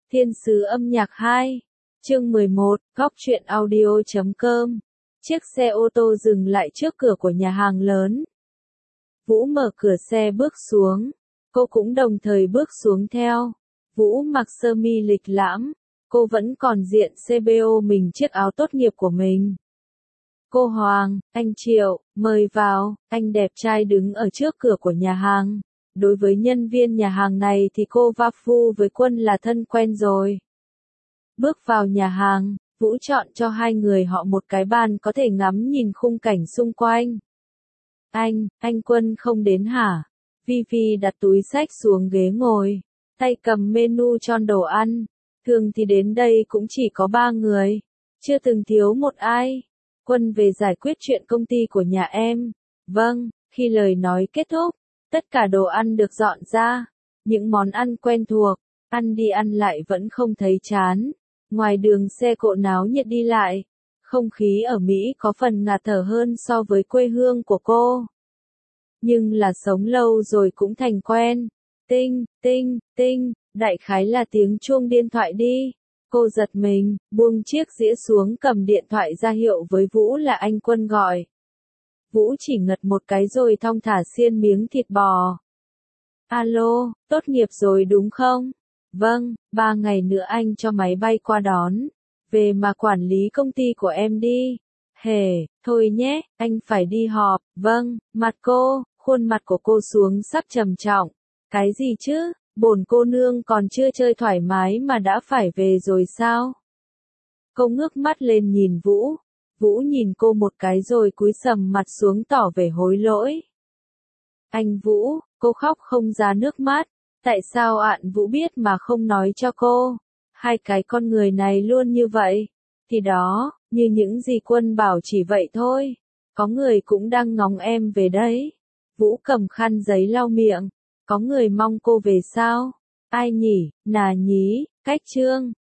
Thiên sứ âm nhạc 2, chương 11, góc truyện audio.com. Chiếc xe ô tô dừng lại trước cửa của nhà hàng lớn. Vũ mở cửa xe bước xuống. Cô cũng đồng thời bước xuống theo. Vũ mặc sơ mi lịch lãm. Cô vẫn còn diện CBO mình chiếc áo tốt nghiệp của mình. Cô Hoàng, anh Triệu, mời vào. Anh đẹp trai đứng ở trước cửa của nhà hàng. Đối với nhân viên nhà hàng này thì cô và Phu với Quân là thân quen rồi. Bước vào nhà hàng, Vũ chọn cho hai người họ một cái bàn có thể ngắm nhìn khung cảnh xung quanh. Anh Quân không đến hả? Vivi đặt túi xách xuống ghế ngồi, tay cầm menu tròn đồ ăn. Thường thì đến đây cũng chỉ có 3 người, chưa từng thiếu một ai. Quân về giải quyết chuyện công ty của nhà em. Vâng, khi lời nói kết thúc, tất cả đồ ăn được dọn ra. Những món ăn quen thuộc, ăn đi ăn lại vẫn không thấy chán. Ngoài đường xe cộ náo nhiệt đi lại. Không khí ở Mỹ có phần ngạt thở hơn so với quê hương của cô. Nhưng là sống lâu rồi cũng thành quen. Tinh, tinh, tinh, đại khái là tiếng chuông điện thoại đi. Cô giật mình, buông chiếc dĩa xuống cầm điện thoại ra hiệu với Vũ là anh Quân gọi. Vũ chỉ ngật một cái rồi thong thả xiên miếng thịt bò. Alo, tốt nghiệp rồi đúng không? Vâng, 3 ngày nữa anh cho máy bay qua đón. Về mà quản lý công ty của em đi. Hề, thôi nhé, anh phải đi họp. Vâng, khuôn mặt của cô xuống sắc trầm trọng. Cái gì chứ, bổn cô nương còn chưa chơi thoải mái mà đã phải về rồi sao? Cô ngước mắt lên nhìn Vũ. Vũ nhìn cô một cái rồi cúi sầm mặt xuống tỏ vẻ hối lỗi. Anh Vũ, cô khóc không ra nước mắt. Tại sao ạn Vũ biết mà không nói cho cô? Hai cái con người này luôn như vậy. Thì đó, như những gì Quân bảo chỉ vậy thôi. Có người cũng đang ngóng em về đấy. Vũ cầm khăn giấy lau miệng. Có người mong cô về sao? Ai nhỉ, nà nhí, cách chương.